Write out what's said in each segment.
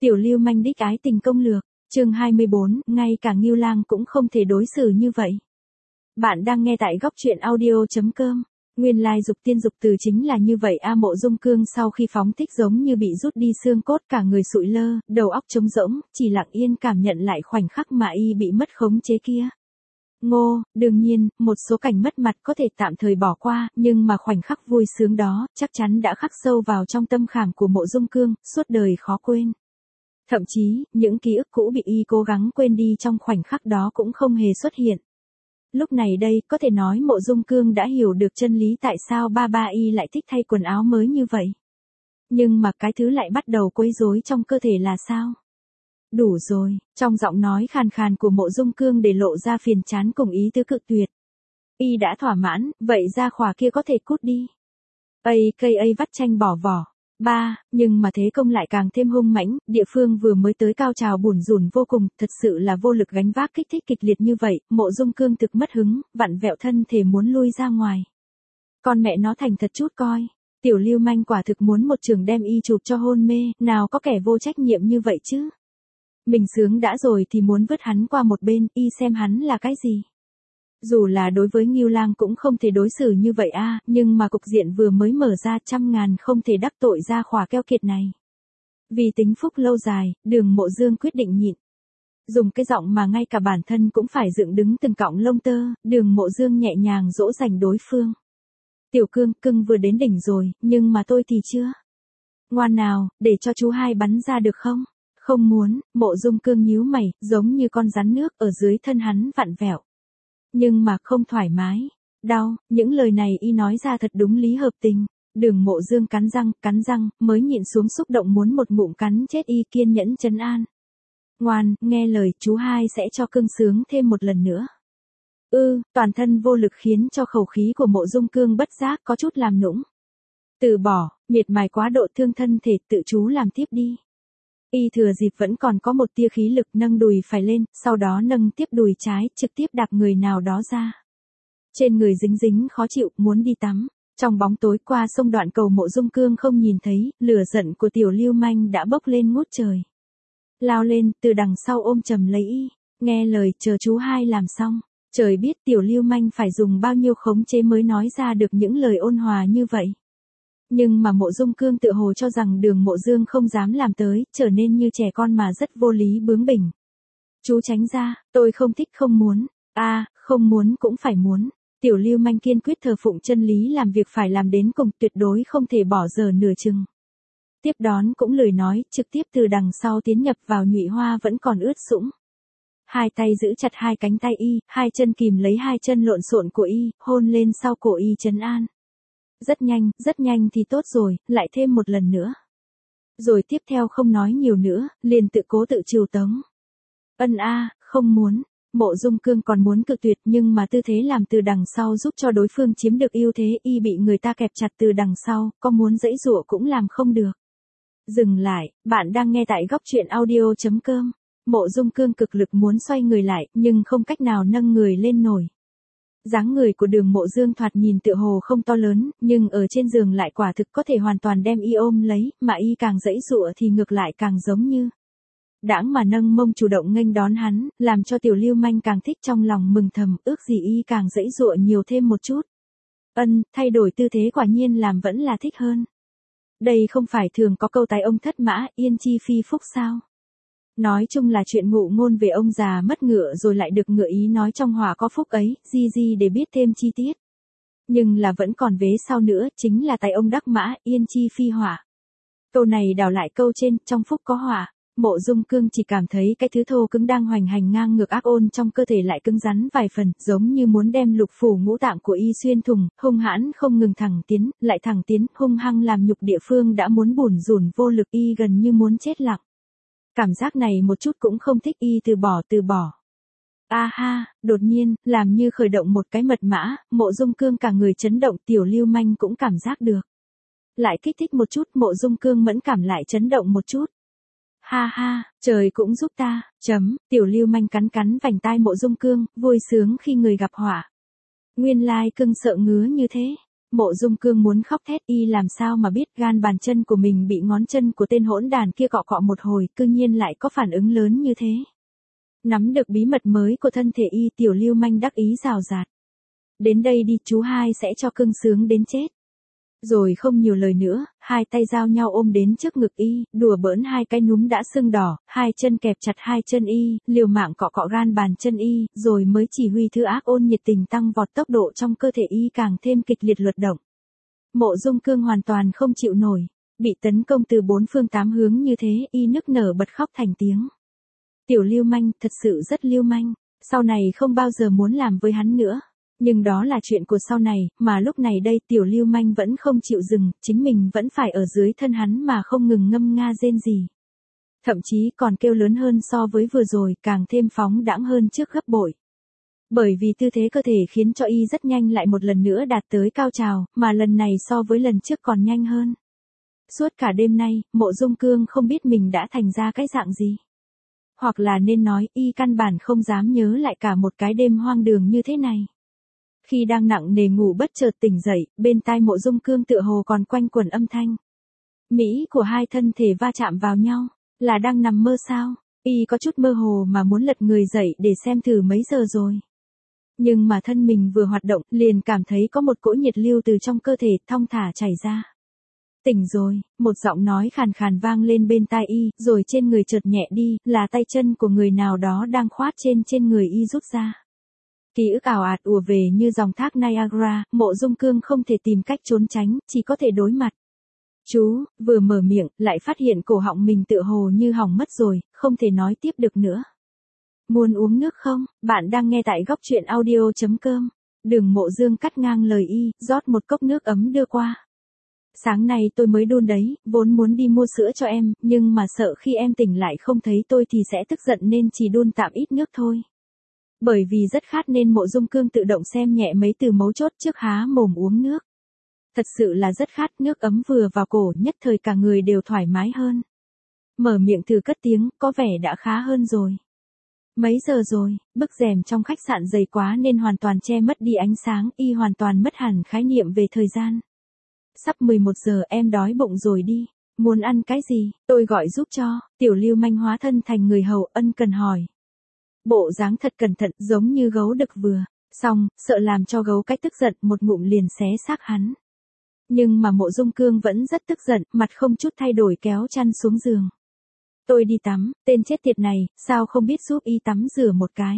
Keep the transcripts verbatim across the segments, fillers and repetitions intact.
Tiểu lưu manh đích ái tình công lược, chương hai mươi bốn, ngay cả Ngưu Lang cũng không thể đối xử như vậy. Bạn đang nghe tại góc truyện audio.com. Nguyên lai dục tiên dục từ chính là như vậy a. Mộ Dung Cương sau khi phóng thích giống như bị rút đi xương cốt, cả người sụi lơ, đầu óc trống rỗng, chỉ lặng yên cảm nhận lại khoảnh khắc mà y bị mất khống chế kia. Ngô, đương nhiên, một số cảnh mất mặt có thể tạm thời bỏ qua, nhưng mà khoảnh khắc vui sướng đó, chắc chắn đã khắc sâu vào trong tâm khảm của Mộ Dung Cương, suốt đời khó quên. Thậm chí, những ký ức cũ bị y cố gắng quên đi trong khoảnh khắc đó cũng không hề xuất hiện. Lúc này đây, có thể nói Mộ Dung Cương đã hiểu được chân lý tại sao ba ba y lại thích thay quần áo mới như vậy. Nhưng mà cái thứ lại bắt đầu quấy rối trong cơ thể là sao? Đủ rồi, trong giọng nói khàn khàn của Mộ Dung Cương để lộ ra phiền chán cùng ý tứ cự tuyệt. Y đã thỏa mãn, vậy ra khỏa kia có thể cút đi. A K A vắt chanh bỏ vỏ. Ba, nhưng mà thế công lại càng thêm hung mãnh, địa phương vừa mới tới cao trào bủn rủn vô cùng, thật sự là vô lực gánh vác kích thích kịch liệt như vậy, Mộ Dung Cương thực mất hứng, vặn vẹo thân thể muốn lui ra ngoài. Con mẹ nó thành thật chút coi, tiểu lưu manh quả thực muốn một trường đem y chụp cho hôn mê, nào có kẻ vô trách nhiệm như vậy chứ. Mình sướng đã rồi thì muốn vứt hắn qua một bên, y xem hắn là cái gì. Dù là đối với Ngưu Lang cũng không thể đối xử như vậy a, nhưng mà cục diện vừa mới mở ra, trăm ngàn không thể đắc tội ra khỏa keo kiệt này. Vì tính phúc lâu dài, Đường Mộ Dương quyết định nhịn. Dùng cái giọng mà ngay cả bản thân cũng phải dựng đứng từng cọng lông tơ, Đường Mộ Dương nhẹ nhàng dỗ dành đối phương. Tiểu Cương, cưng vừa đến đỉnh rồi, nhưng mà tôi thì chưa. Ngoan nào, để cho chú hai bắn ra được không? Không muốn, Mộ Dung Cương nhíu mày, giống như con rắn nước ở dưới thân hắn vặn vẹo. Nhưng mà không thoải mái, đau, những lời này y nói ra thật đúng lý hợp tình. Đường Mộ Dương cắn răng, cắn răng, mới nhịn xuống xúc động muốn một ngụm cắn chết y, kiên nhẫn trấn an. Ngoan, nghe lời, chú hai sẽ cho cưng sướng thêm một lần nữa. Ư, ừ, toàn thân vô lực khiến cho khẩu khí của Mộ Dung Cương bất giác có chút làm nũng. Từ bỏ, miệt mài quá độ thương thân thể, tự chú làm tiếp đi. Y thừa dịp vẫn còn có một tia khí lực nâng đùi phải lên, sau đó nâng tiếp đùi trái, trực tiếp đạp người nào đó ra. Trên người dính dính khó chịu, muốn đi tắm. Trong bóng tối qua sông Đoạn Cầu Mộ Dung Cương không nhìn thấy, lửa giận của tiểu lưu manh đã bốc lên ngút trời. Lao lên, từ đằng sau ôm chầm lấy y, nghe lời, chờ chú hai làm xong. Trời biết tiểu lưu manh phải dùng bao nhiêu khống chế mới nói ra được những lời ôn hòa như vậy. Nhưng mà Mộ Dung Cương tự hồ cho rằng Đường Mộ Dương không dám làm tới, trở nên như trẻ con mà rất vô lý bướng bỉnh. Chú tránh ra, tôi không thích không muốn, a à, không muốn cũng phải muốn. Tiểu lưu manh kiên quyết thờ phụng chân lý làm việc phải làm đến cùng, tuyệt đối không thể bỏ giờ nửa chừng. Tiếp đón cũng lười nói, trực tiếp từ đằng sau tiến nhập vào nhụy hoa vẫn còn ướt sũng. Hai tay giữ chặt hai cánh tay y, hai chân kìm lấy hai chân lộn xộn của y, hôn lên sau cổ y trấn an. Rất nhanh, rất nhanh thì tốt rồi, lại thêm một lần nữa. Rồi tiếp theo không nói nhiều nữa, liền tự cố tự trừu tống. Ân a, không muốn. Mộ Dung Cương còn muốn cự tuyệt nhưng mà tư thế làm từ đằng sau giúp cho đối phương chiếm được ưu thế, y bị người ta kẹp chặt từ đằng sau, có muốn giãy giụa cũng làm không được. Dừng lại, bạn đang nghe tại góc truyện audio.com. Mộ Dung Cương cực lực muốn xoay người lại, nhưng không cách nào nâng người lên nổi. Dáng người của Đường Mộ Dương thoạt nhìn tựa hồ không to lớn, nhưng ở trên giường lại quả thực có thể hoàn toàn đem y ôm lấy, mà y càng giãy giụa thì ngược lại càng giống như đãng mà nâng mông chủ động nghênh đón hắn, làm cho tiểu lưu manh càng thích trong lòng mừng thầm, ước gì y càng giãy giụa nhiều thêm một chút. Ân, thay đổi tư thế quả nhiên làm vẫn là thích hơn. Đây không phải thường có câu tài ông thất mã, yên chi phi phúc sao? Nói chung là chuyện ngụ ngôn về ông già mất ngựa rồi lại được ngựa ý nói trong họa có phúc ấy, gì gì để biết thêm chi tiết. Nhưng là vẫn còn vế sau nữa, chính là tài ông đắc mã, yên chi phi họa. Câu này đảo lại câu trên, trong phúc có họa. Mộ Dung Cương chỉ cảm thấy cái thứ thô cứng đang hoành hành ngang ngược ác ôn trong cơ thể lại cứng rắn vài phần, giống như muốn đem lục phủ ngũ tạng của y xuyên thủng, hung hãn không ngừng thẳng tiến, lại thẳng tiến, hung hăng làm nhục địa phương đã muốn bủn rủn vô lực, y gần như muốn chết lặng. Cảm giác này một chút cũng không thích, y từ bỏ từ bỏ. A ha, đột nhiên, làm như khởi động một cái mật mã, Mộ Dung Cương cả người chấn động, tiểu lưu manh cũng cảm giác được. Lại kích thích một chút, Mộ Dung Cương mẫn cảm lại chấn động một chút. Ha ha, trời cũng giúp ta, chấm, tiểu lưu manh cắn cắn vành tai Mộ Dung Cương, vui sướng khi người gặp họa. Nguyên lai cưng sợ ngứa như thế. Mộ Dung Cương muốn khóc thét, y làm sao mà biết gan bàn chân của mình bị ngón chân của tên hỗn đàn kia cọ cọ một hồi, cư nhiên lại có phản ứng lớn như thế. Nắm được bí mật mới của thân thể y, Tiểu Lưu Manh đắc ý rào rạt. Đến đây đi, chú hai sẽ cho cưng sướng đến chết. Rồi không nhiều lời nữa, hai tay giao nhau ôm đến trước ngực y, đùa bỡn hai cái núm đã sưng đỏ, hai chân kẹp chặt hai chân y, liều mạng cọ cọ gan bàn chân y, rồi mới chỉ huy thư ác ôn nhiệt tình tăng vọt, tốc độ trong cơ thể y càng thêm kịch liệt luật động. Mộ Dung Cương hoàn toàn không chịu nổi, bị tấn công từ bốn phương tám hướng như thế, y nức nở bật khóc thành tiếng. Tiểu Lưu Manh, thật sự rất lưu manh, sau này không bao giờ muốn làm với hắn nữa. Nhưng đó là chuyện của sau này, mà lúc này đây Tiểu Lưu Manh vẫn không chịu dừng, chính mình vẫn phải ở dưới thân hắn mà không ngừng ngâm nga rên rỉ. Thậm chí còn kêu lớn hơn so với vừa rồi, càng thêm phóng đãng hơn trước gấp bội. Bởi vì tư thế cơ thể khiến cho y rất nhanh lại một lần nữa đạt tới cao trào, mà lần này so với lần trước còn nhanh hơn. Suốt cả đêm nay, Mộ Dung Cương không biết mình đã thành ra cái dạng gì. Hoặc là nên nói, y căn bản không dám nhớ lại cả một cái đêm hoang đường như thế này. Khi đang nặng nề ngủ bất chợt tỉnh dậy, bên tai Mộ Dung Cương tựa hồ còn quanh quẩn âm thanh. Mỹ của hai thân thể va chạm vào nhau, là đang nằm mơ sao? Y có chút mơ hồ mà muốn lật người dậy để xem thử mấy giờ rồi. Nhưng mà thân mình vừa hoạt động, liền cảm thấy có một cỗ nhiệt lưu từ trong cơ thể thong thả chảy ra. Tỉnh rồi, một giọng nói khàn khàn vang lên bên tai y, rồi trên người chợt nhẹ đi, là tay chân của người nào đó đang khoát trên trên người y rút ra. Ký ức ảo ạt ùa về như dòng thác Niagara, Mộ Dung Cương không thể tìm cách trốn tránh, chỉ có thể đối mặt. Chú, vừa mở miệng, lại phát hiện cổ họng mình tựa hồ như hỏng mất rồi, không thể nói tiếp được nữa. Muốn uống nước không? Bạn đang nghe tại góc truyện audio chấm com. Đường Mộ Dương cắt ngang lời y, rót một cốc nước ấm đưa qua. Sáng nay tôi mới đun đấy, vốn muốn đi mua sữa cho em, nhưng mà sợ khi em tỉnh lại không thấy tôi thì sẽ tức giận nên chỉ đun tạm ít nước thôi. Bởi vì rất khát nên Mộ Dung Cương tự động xem nhẹ mấy từ mấu chốt trước há mồm uống nước. Thật sự là rất khát, nước ấm vừa vào cổ nhất thời cả người đều thoải mái hơn. Mở miệng thử cất tiếng, có vẻ đã khá hơn rồi. Mấy giờ rồi, bức rèm trong khách sạn dày quá nên hoàn toàn che mất đi ánh sáng, y hoàn toàn mất hẳn khái niệm về thời gian. Sắp mười một giờ, em đói bụng rồi đi. Muốn ăn cái gì, tôi gọi giúp cho. Tiểu Lưu Manh hóa thân thành người hầu ân cần hỏi. Bộ dáng thật cẩn thận giống như gấu đực vừa. Xong, sợ làm cho gấu cách tức giận một ngụm liền xé xác hắn. Nhưng mà Mộ Dung Cương vẫn rất tức giận, mặt không chút thay đổi kéo chăn xuống giường. Tôi đi tắm, tên chết tiệt này, sao không biết giúp y tắm rửa một cái.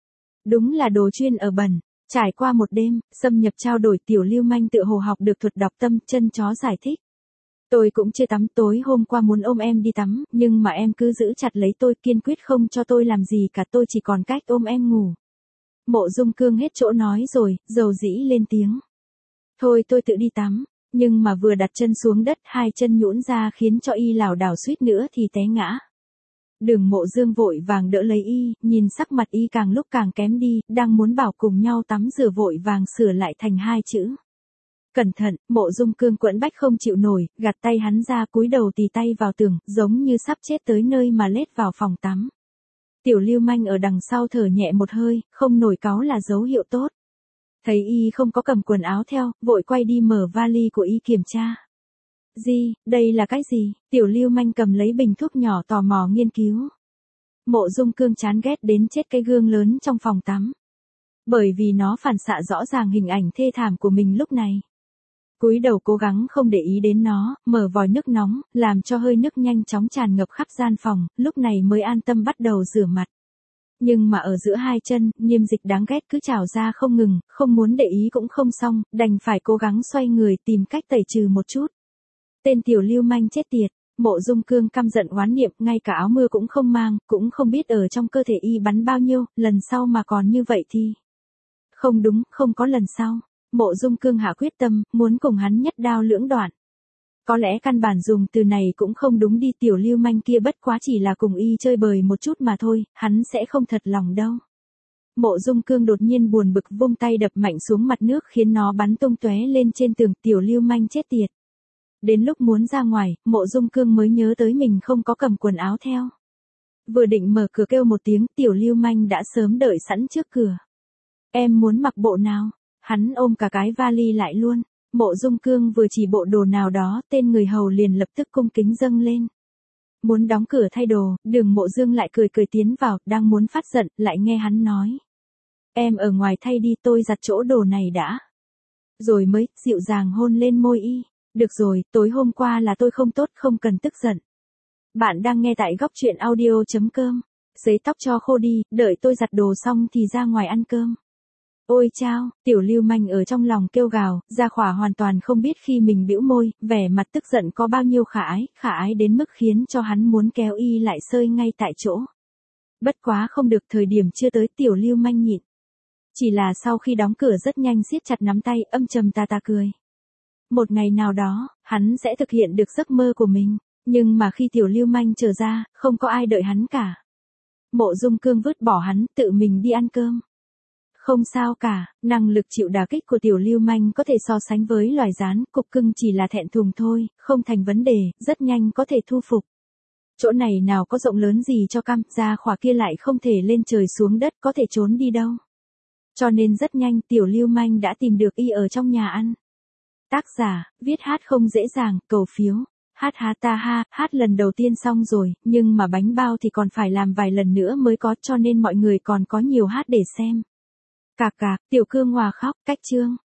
Đúng là đồ chuyên ở bẩn. Trải qua một đêm, xâm nhập trao đổi Tiểu Lưu Manh tự hồ học được thuật đọc tâm, chân chó giải thích. Tôi cũng chưa tắm, tối hôm qua muốn ôm em đi tắm, nhưng mà em cứ giữ chặt lấy tôi, kiên quyết không cho tôi làm gì cả, tôi chỉ còn cách ôm em ngủ. Mộ Dung Cương hết chỗ nói rồi, dầu dĩ lên tiếng. Thôi tôi tự đi tắm, nhưng mà vừa đặt chân xuống đất hai chân nhũn ra khiến cho y lảo đảo suýt nữa thì té ngã. Đường Mộ Dương vội vàng đỡ lấy y, nhìn sắc mặt y càng lúc càng kém đi, đang muốn bảo cùng nhau tắm rửa vội vàng sửa lại thành hai chữ. Cẩn thận, Mộ Dung Cương quẫn bách không chịu nổi, gạt tay hắn ra cúi đầu tì tay vào tường, giống như sắp chết tới nơi mà lết vào phòng tắm. Tiểu Lưu Manh ở đằng sau thở nhẹ một hơi, không nổi cáu là dấu hiệu tốt. Thấy y không có cầm quần áo theo, vội quay đi mở vali của y kiểm tra. Gì, đây là cái gì? Tiểu Lưu Manh cầm lấy bình thuốc nhỏ tò mò nghiên cứu. Mộ Dung Cương chán ghét đến chết cái gương lớn trong phòng tắm. Bởi vì nó phản xạ rõ ràng hình ảnh thê thảm của mình lúc này. Cúi đầu cố gắng không để ý đến nó, mở vòi nước nóng, làm cho hơi nước nhanh chóng tràn ngập khắp gian phòng, lúc này mới an tâm bắt đầu rửa mặt. Nhưng mà ở giữa hai chân, niêm dịch đáng ghét cứ trào ra không ngừng, không muốn để ý cũng không xong, đành phải cố gắng xoay người tìm cách tẩy trừ một chút. Tên Tiểu Lưu Manh chết tiệt, Mộ Dung Cương căm giận oán niệm, ngay cả áo mưa cũng không mang, cũng không biết ở trong cơ thể y bắn bao nhiêu, lần sau mà còn như vậy thì... Không đúng, không có lần sau. Mộ Dung Cương hạ quyết tâm, muốn cùng hắn nhất đao lưỡng đoạn. Có lẽ căn bản dùng từ này cũng không đúng đi, Tiểu Lưu Manh kia bất quá chỉ là cùng y chơi bời một chút mà thôi, hắn sẽ không thật lòng đâu. Mộ Dung Cương đột nhiên buồn bực vung tay đập mạnh xuống mặt nước khiến nó bắn tung tóe lên trên tường. Tiểu Lưu Manh chết tiệt. Đến lúc muốn ra ngoài, Mộ Dung Cương mới nhớ tới mình không có cầm quần áo theo. Vừa định mở cửa kêu một tiếng, Tiểu Lưu Manh đã sớm đợi sẵn trước cửa. Em muốn mặc bộ nào? Hắn ôm cả cái vali lại luôn. Mộ Dung Cương vừa chỉ bộ đồ nào đó, tên người hầu liền lập tức cung kính dâng lên. Muốn đóng cửa thay đồ, Đường Mộ Dương lại cười cười tiến vào, đang muốn phát giận, lại nghe hắn nói. Em ở ngoài thay đi, tôi giặt chỗ đồ này đã. Rồi mới, dịu dàng hôn lên môi y. Được rồi, tối hôm qua là tôi không tốt, không cần tức giận. Bạn đang nghe tại góc truyện audio.com. Sấy tóc cho khô đi, đợi tôi giặt đồ xong thì ra ngoài ăn cơm. Ôi chao, tiểu lưu manh ở trong lòng kêu gào, Gia Khỏa hoàn toàn không biết khi mình bĩu môi, vẻ mặt tức giận có bao nhiêu khả ái, khả ái đến mức khiến cho hắn muốn kéo y lại sơi ngay tại chỗ. Bất quá không được, thời điểm chưa tới, tiểu lưu manh nhịn. Chỉ là sau khi đóng cửa rất nhanh siết chặt nắm tay, âm trầm ta ta cười. Một ngày nào đó, hắn sẽ thực hiện được giấc mơ của mình, nhưng mà khi tiểu lưu manh trở ra, không có ai đợi hắn cả. Mộ Dung Cương vứt bỏ hắn, tự mình đi ăn cơm. Không sao cả, năng lực chịu đả kích của tiểu lưu manh có thể so sánh với loài rán, cục cưng chỉ là thẹn thùng thôi, không thành vấn đề, rất nhanh có thể thu phục. Chỗ này nào có rộng lớn gì cho cam, Gia Khỏa kia lại không thể lên trời xuống đất, có thể trốn đi đâu. Cho nên rất nhanh tiểu lưu manh đã tìm được y ở trong nhà ăn. Tác giả, viết hát không dễ dàng, cầu phiếu. Hát há ta ha, hát lần đầu tiên xong rồi, nhưng mà bánh bao thì còn phải làm vài lần nữa mới có, cho nên mọi người còn có nhiều hát để xem. Cạc cạc, tiểu cương hòa khóc, cách chương.